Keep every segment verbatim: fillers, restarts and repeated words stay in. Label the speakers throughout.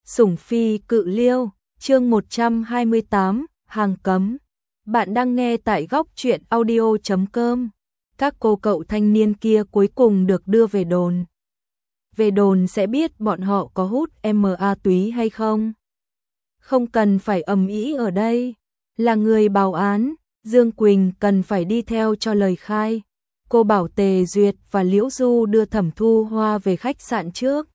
Speaker 1: Sủng phi cự liêu, chương một trăm hai mươi tám, hàng cấm. Bạn đang nghe tại góc truyện audio chấm com. Các cô cậu thanh niên kia cuối cùng được đưa về đồn. Về đồn sẽ biết bọn họ có hút ma túy hay không. Không cần phải ầm ĩ ở đây. Là người báo án, Dương Quỳnh cần phải đi theo cho lời khai. Cô bảo Tề Duyệt và Liễu Du đưa Thẩm Thu Hoa về khách sạn trước.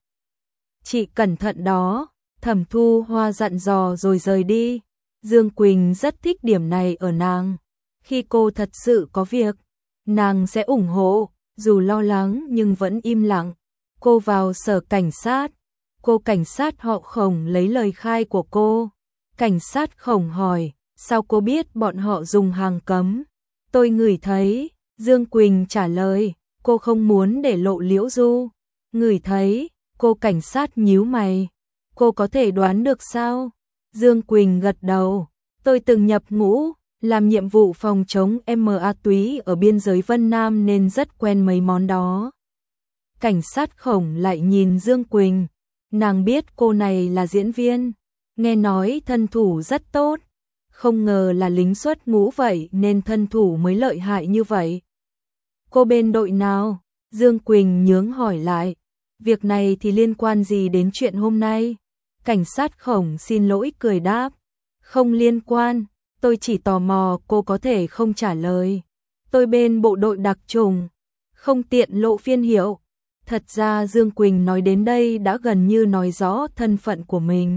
Speaker 1: Chị cẩn thận đó, Thẩm Thu Hoa dặn dò rồi rời đi. Dương Quỳnh rất thích điểm này ở nàng. Khi cô thật sự có việc, nàng sẽ ủng hộ, dù lo lắng nhưng vẫn im lặng. Cô vào sở cảnh sát. Cô cảnh sát họ Khổng lấy lời khai của cô. Cảnh sát Khổng hỏi, sao cô biết bọn họ dùng hàng cấm? Tôi ngửi thấy. Dương Quỳnh trả lời, cô không muốn để lộ Liễu Du. Ngửi thấy, cô cảnh sát nhíu mày. Cô có thể đoán được sao? Dương Quỳnh gật đầu, tôi từng nhập ngũ, làm nhiệm vụ phòng chống ma túy ở biên giới Vân Nam nên rất quen mấy món đó. Cảnh sát Khổng lại nhìn Dương Quỳnh, nàng biết cô này là diễn viên, nghe nói thân thủ rất tốt. Không ngờ là lính xuất ngũ vậy nên thân thủ mới lợi hại như vậy. Cô bên đội nào? Dương Quỳnh nhướng hỏi lại. Việc này thì liên quan gì đến chuyện hôm nay? Cảnh sát Khổng xin lỗi cười đáp. Không liên quan, tôi chỉ tò mò cô có thể không trả lời. Tôi bên bộ đội đặc trùng, không tiện lộ phiên hiệu. Thật ra Dương Quỳnh nói đến đây đã gần như nói rõ thân phận của mình.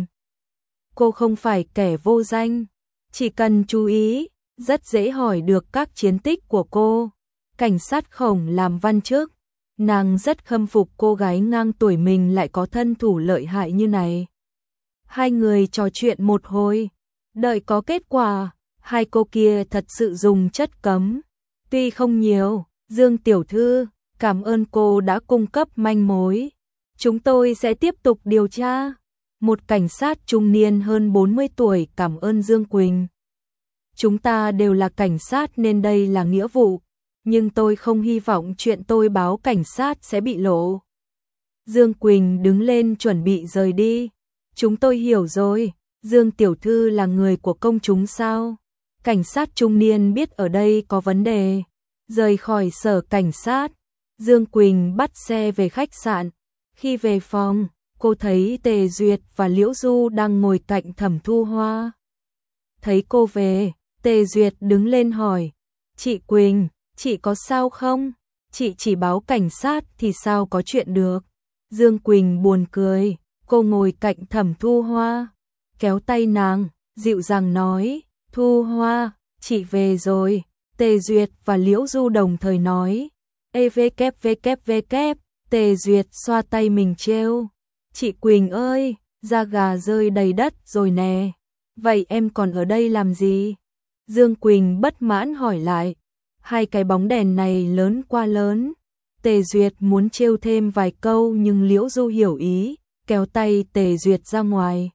Speaker 1: Cô không phải kẻ vô danh. Chỉ cần chú ý, rất dễ hỏi được các chiến tích của cô. Cảnh sát Khổng làm văn chức, nàng rất khâm phục cô gái ngang tuổi mình lại có thân thủ lợi hại như này. Hai người trò chuyện một hồi, đợi có kết quả, hai cô kia thật sự dùng chất cấm. Tuy không nhiều, Dương tiểu thư, cảm ơn cô đã cung cấp manh mối. Chúng tôi sẽ tiếp tục điều tra. Một cảnh sát trung niên hơn bốn mươi tuổi cảm ơn Dương Quỳnh. Chúng ta đều là cảnh sát nên đây là nghĩa vụ, nhưng tôi không hy vọng chuyện tôi báo cảnh sát sẽ bị lộ. Dương Quỳnh đứng lên chuẩn bị rời đi. Chúng tôi hiểu rồi, Dương tiểu thư là người của công chúng sao? Cảnh sát trung niên biết ở đây có vấn đề. Rời khỏi sở cảnh sát, Dương Quỳnh bắt xe về khách sạn. Khi về phòng, cô thấy Tề Duyệt và Liễu Du đang ngồi cạnh Thẩm Thu Hoa. Thấy cô về, Tề Duyệt đứng lên hỏi, chị Quỳnh, chị có sao không? Chị chỉ báo cảnh sát thì sao có chuyện được? Dương Quỳnh buồn cười, cô ngồi cạnh Thẩm Thu Hoa, kéo tay nàng, dịu dàng nói, Thu Hoa, chị về rồi. Tề Duyệt và Liễu Du đồng thời nói, e vê kép vê kép vê kép. Tề Duyệt xoa tay mình trêu, chị Quỳnh ơi, da gà rơi đầy đất rồi nè, vậy em còn ở đây làm gì? Dương Quỳnh bất mãn hỏi lại, hai cái bóng đèn này lớn quá lớn. Tề Duyệt muốn trêu thêm vài câu nhưng Liễu Du hiểu ý, kéo tay Tề Duyệt ra ngoài.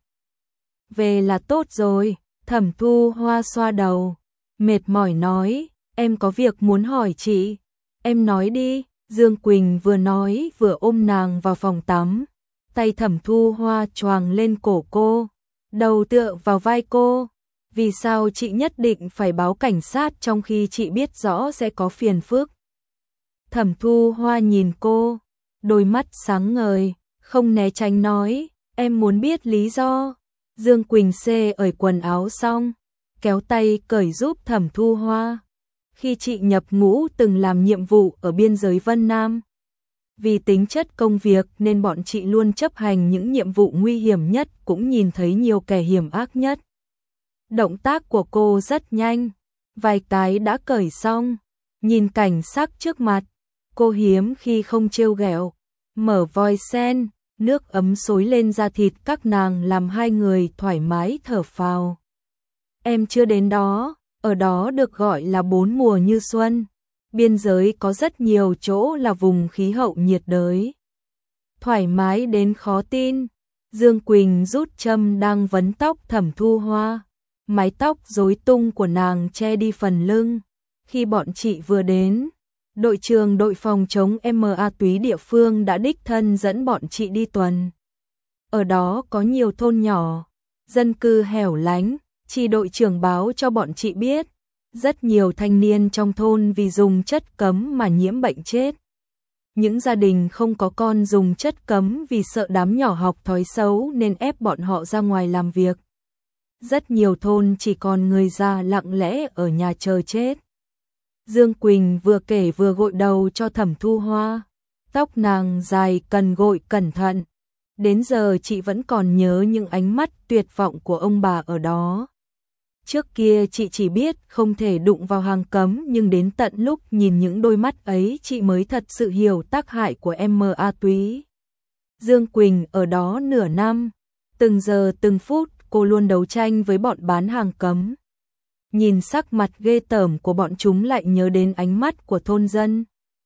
Speaker 1: Về là tốt rồi. Thẩm Thu Hoa xoa đầu, mệt mỏi nói, em có việc muốn hỏi chị. Em nói đi. Dương Quỳnh vừa nói vừa ôm nàng vào phòng tắm, tay Thẩm Thu Hoa choàng lên cổ cô, đầu tựa vào vai cô. Vì sao chị nhất định phải báo cảnh sát trong khi chị biết rõ sẽ có phiền phức? Thẩm Thu Hoa nhìn cô, đôi mắt sáng ngời, không né tránh nói, em muốn biết lý do. Dương Quỳnh xê ởi quần áo xong, kéo tay cởi giúp Thẩm Thu Hoa. Khi chị nhập ngũ từng làm nhiệm vụ ở biên giới Vân Nam. Vì tính chất công việc nên bọn chị luôn chấp hành những nhiệm vụ nguy hiểm nhất, cũng nhìn thấy nhiều kẻ hiểm ác nhất. Động tác của cô rất nhanh, vài cái đã cởi xong. Nhìn cảnh sắc trước mặt, cô hiếm khi không trêu ghẹo, mở vòi sen, nước ấm xối lên da thịt các nàng làm hai người thoải mái thở phào. Em chưa đến đó. Ở đó được gọi là bốn mùa như xuân. Biên giới có rất nhiều chỗ là vùng khí hậu nhiệt đới. Thoải mái đến khó tin. Dương Quỳnh rút châm đang vấn tóc Thẩm Thu Hoa. Mái tóc rối tung của nàng che đi phần lưng. Khi bọn chị vừa đến, đội trưởng đội phòng chống ma túy địa phương đã đích thân dẫn bọn chị đi tuần ở đó có nhiều thôn nhỏ, dân cư hẻo lánh, chị đội trưởng báo cho bọn chị biết, rất nhiều thanh niên trong thôn vì dùng chất cấm mà nhiễm bệnh chết. Những gia đình không có con dùng chất cấm vì sợ đám nhỏ học thói xấu nên ép bọn họ ra ngoài làm việc. Rất nhiều thôn chỉ còn người già lặng lẽ ở nhà chờ chết. Dương Quỳnh vừa kể vừa gội đầu cho Thẩm Thu Hoa. Tóc nàng dài cần gội cẩn thận. Đến giờ chị vẫn còn nhớ những ánh mắt tuyệt vọng của ông bà ở đó. Trước kia chị chỉ biết không thể đụng vào hàng cấm, nhưng đến tận lúc nhìn những đôi mắt ấy chị mới thật sự hiểu tác hại của ma túy. Dương Quỳnh ở đó nửa năm, từng giờ từng phút cô luôn đấu tranh với bọn bán hàng cấm. Nhìn sắc mặt ghê tởm của bọn chúng lại nhớ đến ánh mắt của thôn dân.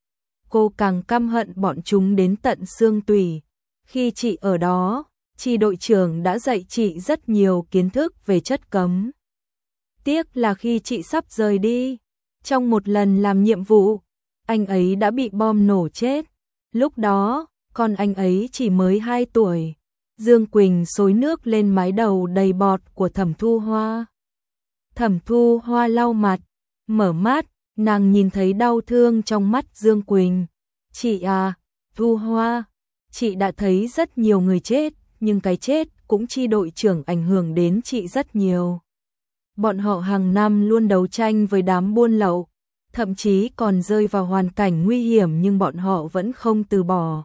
Speaker 1: Cô càng căm hận bọn chúng đến tận xương tủy. Khi chị ở đó, chị đội trưởng đã dạy chị rất nhiều kiến thức về chất cấm. Tiếc là khi chị sắp rời đi, trong một lần làm nhiệm vụ, anh ấy đã bị bom nổ chết. Lúc đó, con anh ấy chỉ mới hai tuổi. Dương Quỳnh xối nước lên mái đầu đầy bọt của Thẩm Thu Hoa. Thẩm Thu Hoa lau mặt, mở mắt, nàng nhìn thấy đau thương trong mắt Dương Quỳnh. Chị à, Thu Hoa, chị đã thấy rất nhiều người chết, nhưng cái chết cũng chi đội trưởng ảnh hưởng đến chị rất nhiều. Bọn họ hàng năm luôn đấu tranh với đám buôn lậu, thậm chí còn rơi vào hoàn cảnh nguy hiểm nhưng bọn họ vẫn không từ bỏ.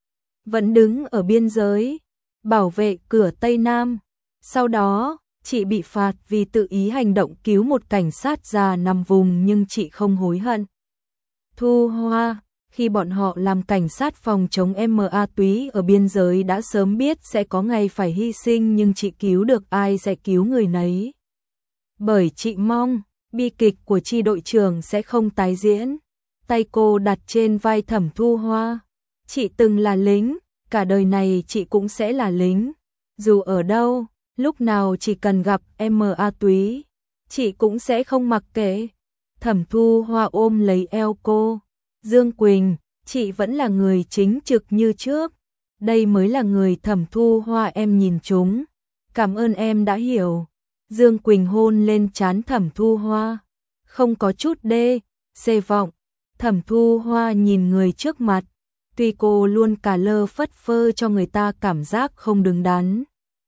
Speaker 1: Vẫn đứng ở biên giới, bảo vệ cửa Tây Nam. Sau đó, chị bị phạt vì tự ý hành động cứu một cảnh sát già nằm vùng, nhưng chị không hối hận. Thu Hoa, khi bọn họ làm cảnh sát phòng chống ma túy ở biên giới đã sớm biết sẽ có ngày phải hy sinh, nhưng chị cứu được ai sẽ cứu người nấy. Bởi chị mong, bi kịch của chi đội trưởng sẽ không tái diễn. Tay cô đặt trên vai Thẩm Thu Hoa. Chị từng là lính, cả đời này chị cũng sẽ là lính. Dù ở đâu, lúc nào chỉ cần gặp ma túy, chị cũng sẽ không mặc kệ. Thẩm Thu Hoa ôm lấy eo cô. Dương Quỳnh, chị vẫn là người chính trực như trước. Đây mới là người Thẩm Thu Hoa em nhìn chúng. Cảm ơn em đã hiểu. Dương Quỳnh hôn lên trán Thẩm Thu Hoa. Không có chút đê, xê vọng. Thẩm Thu Hoa nhìn người trước mặt. Tuy cô luôn cà lơ phất phơ cho người ta cảm giác không đứng đắn.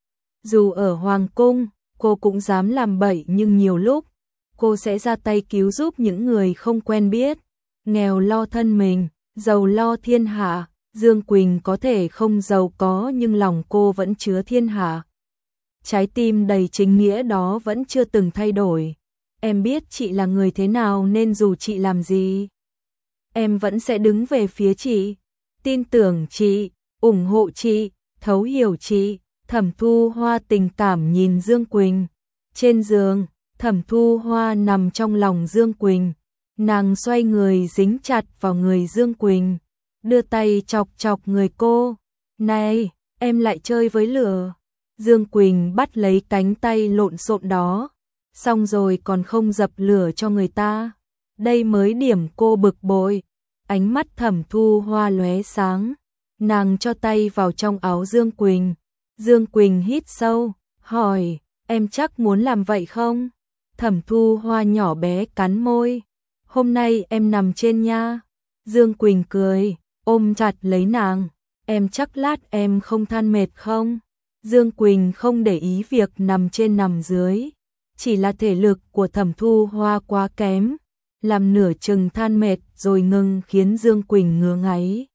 Speaker 1: Dù ở Hoàng Cung, cô cũng dám làm bậy, nhưng nhiều lúc, cô sẽ ra tay cứu giúp những người không quen biết. Nghèo lo thân mình, giàu lo thiên hạ. Dương Quỳnh có thể không giàu có nhưng lòng cô vẫn chứa thiên hạ. Trái tim đầy chính nghĩa đó vẫn chưa từng thay đổi. Em biết chị là người thế nào nên dù chị làm gì, em vẫn sẽ đứng về phía chị. Tin tưởng chị, ủng hộ chị, thấu hiểu chị. Thẩm Thu Hoa tình cảm nhìn Dương Quỳnh. Trên giường, Thẩm Thu Hoa nằm trong lòng Dương Quỳnh. Nàng xoay người dính chặt vào người Dương Quỳnh, đưa tay chọc chọc người cô. Này, em lại chơi với lửa. Dương Quỳnh bắt lấy cánh tay lộn xộn đó. Xong rồi còn không dập lửa cho người ta. Đây mới điểm cô bực bội. Ánh mắt Thẩm Thu Hoa lóe sáng. Nàng cho tay vào trong áo Dương Quỳnh. Dương Quỳnh hít sâu, hỏi, em chắc muốn làm vậy không? Thẩm Thu Hoa nhỏ bé cắn môi. Hôm nay em nằm trên nha. Dương Quỳnh cười, ôm chặt lấy nàng. Em chắc lát em không than mệt không? Dương Quỳnh không để ý việc nằm trên nằm dưới. Chỉ là thể lực của Thẩm Thu Hoa quá kém. Làm nửa chừng than mệt rồi ngừng khiến Dương Quỳnh ngứa ngáy.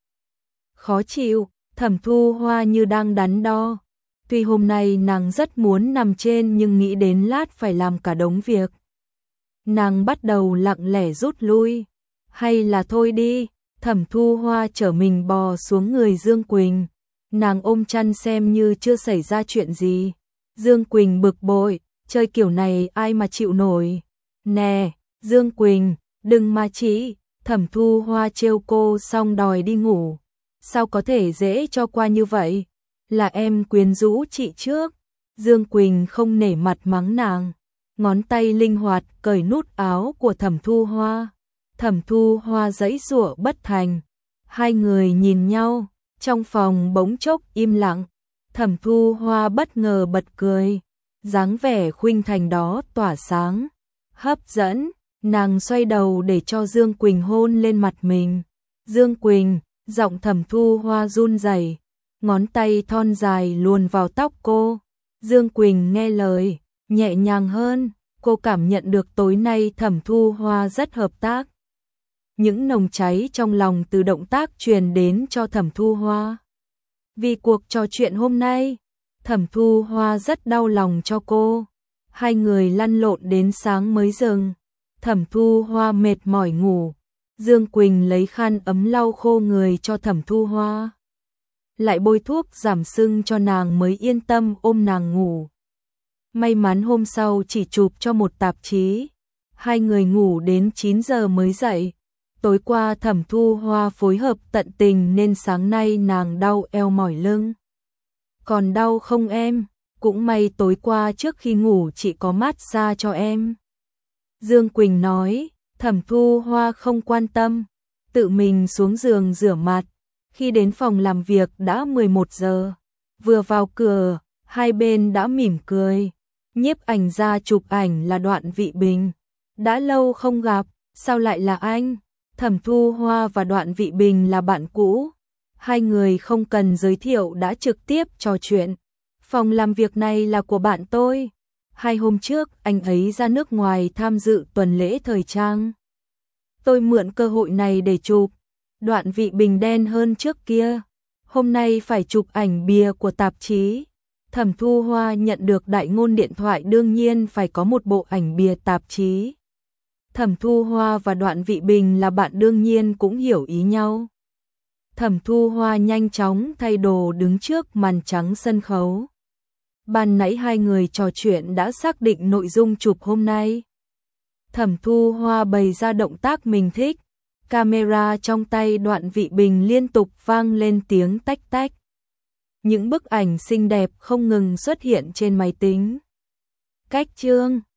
Speaker 1: Khó chịu, Thẩm Thu Hoa như đang đắn đo. Tuy hôm nay nàng rất muốn nằm trên nhưng nghĩ đến lát phải làm cả đống việc. Nàng bắt đầu lặng lẽ rút lui. Hay là thôi đi, Thẩm Thu Hoa trở mình bò xuống người Dương Quỳnh. Nàng ôm chăn xem như chưa xảy ra chuyện gì. Dương Quỳnh bực bội, chơi kiểu này ai mà chịu nổi. Nè, Dương Quỳnh, đừng mà chỉ. Thẩm Thu Hoa trêu cô xong đòi đi ngủ. Sao có thể dễ cho qua như vậy? Là em quyến rũ chị trước. Dương Quỳnh không nể mặt mắng nàng. Ngón tay linh hoạt cởi nút áo của Thẩm Thu Hoa. Thẩm Thu Hoa giãy giụa bất thành. Hai người nhìn nhau, trong phòng bỗng chốc im lặng. Thẩm Thu Hoa bất ngờ bật cười, dáng vẻ khuynh thành đó tỏa sáng, hấp dẫn, nàng xoay đầu để cho Dương Quỳnh hôn lên mặt mình. Dương Quỳnh, giọng Thẩm Thu Hoa run rẩy, ngón tay thon dài luồn vào tóc cô. Dương Quỳnh nghe lời, nhẹ nhàng hơn, cô cảm nhận được tối nay Thẩm Thu Hoa rất hợp tác. Những nồng cháy trong lòng từ động tác truyền đến cho Thẩm Thu Hoa. Vì cuộc trò chuyện hôm nay, Thẩm Thu Hoa rất đau lòng cho cô. Hai người lăn lộn đến sáng mới dừng. Thẩm Thu Hoa mệt mỏi ngủ. Dương Quỳnh lấy khăn ấm lau khô người cho Thẩm Thu Hoa, lại bôi thuốc giảm sưng cho nàng mới yên tâm ôm nàng ngủ. May mắn hôm sau chỉ chụp cho một tạp chí. Hai người ngủ đến chín giờ mới dậy. Tối qua Thẩm Thu Hoa phối hợp tận tình nên sáng nay nàng đau eo mỏi lưng. Còn đau không em? Cũng may tối qua trước khi ngủ chị có massage cho em. Dương Quỳnh nói. Thẩm Thu Hoa không quan tâm, tự mình xuống giường rửa mặt. Khi đến phòng làm việc đã mười một giờ. Vừa vào cửa, hai bên đã mỉm cười. Nhiếp ảnh gia chụp ảnh là Đoạn Vị Bình. Đã lâu không gặp, sao lại là anh? Thẩm Thu Hoa và Đoạn Vị Bình là bạn cũ. Hai người không cần giới thiệu đã trực tiếp trò chuyện. Phòng làm việc này là của bạn tôi. Hai hôm trước anh ấy ra nước ngoài tham dự tuần lễ thời trang. Tôi mượn cơ hội này để chụp. Đoạn Vị Bình đen hơn trước kia. Hôm nay phải chụp ảnh bìa của tạp chí. Thẩm Thu Hoa nhận được đại ngôn điện thoại đương nhiên phải có một bộ ảnh bìa tạp chí. Thẩm Thu Hoa và Đoạn Vị Bình là bạn đương nhiên cũng hiểu ý nhau. Thẩm Thu Hoa nhanh chóng thay đồ đứng trước màn trắng sân khấu. Ban nãy hai người trò chuyện đã xác định nội dung chụp hôm nay. Thẩm Thu Hoa bày ra động tác mình thích. Camera trong tay Đoạn Vị Bình liên tục vang lên tiếng tách tách. Những bức ảnh xinh đẹp không ngừng xuất hiện trên máy tính. Cách chương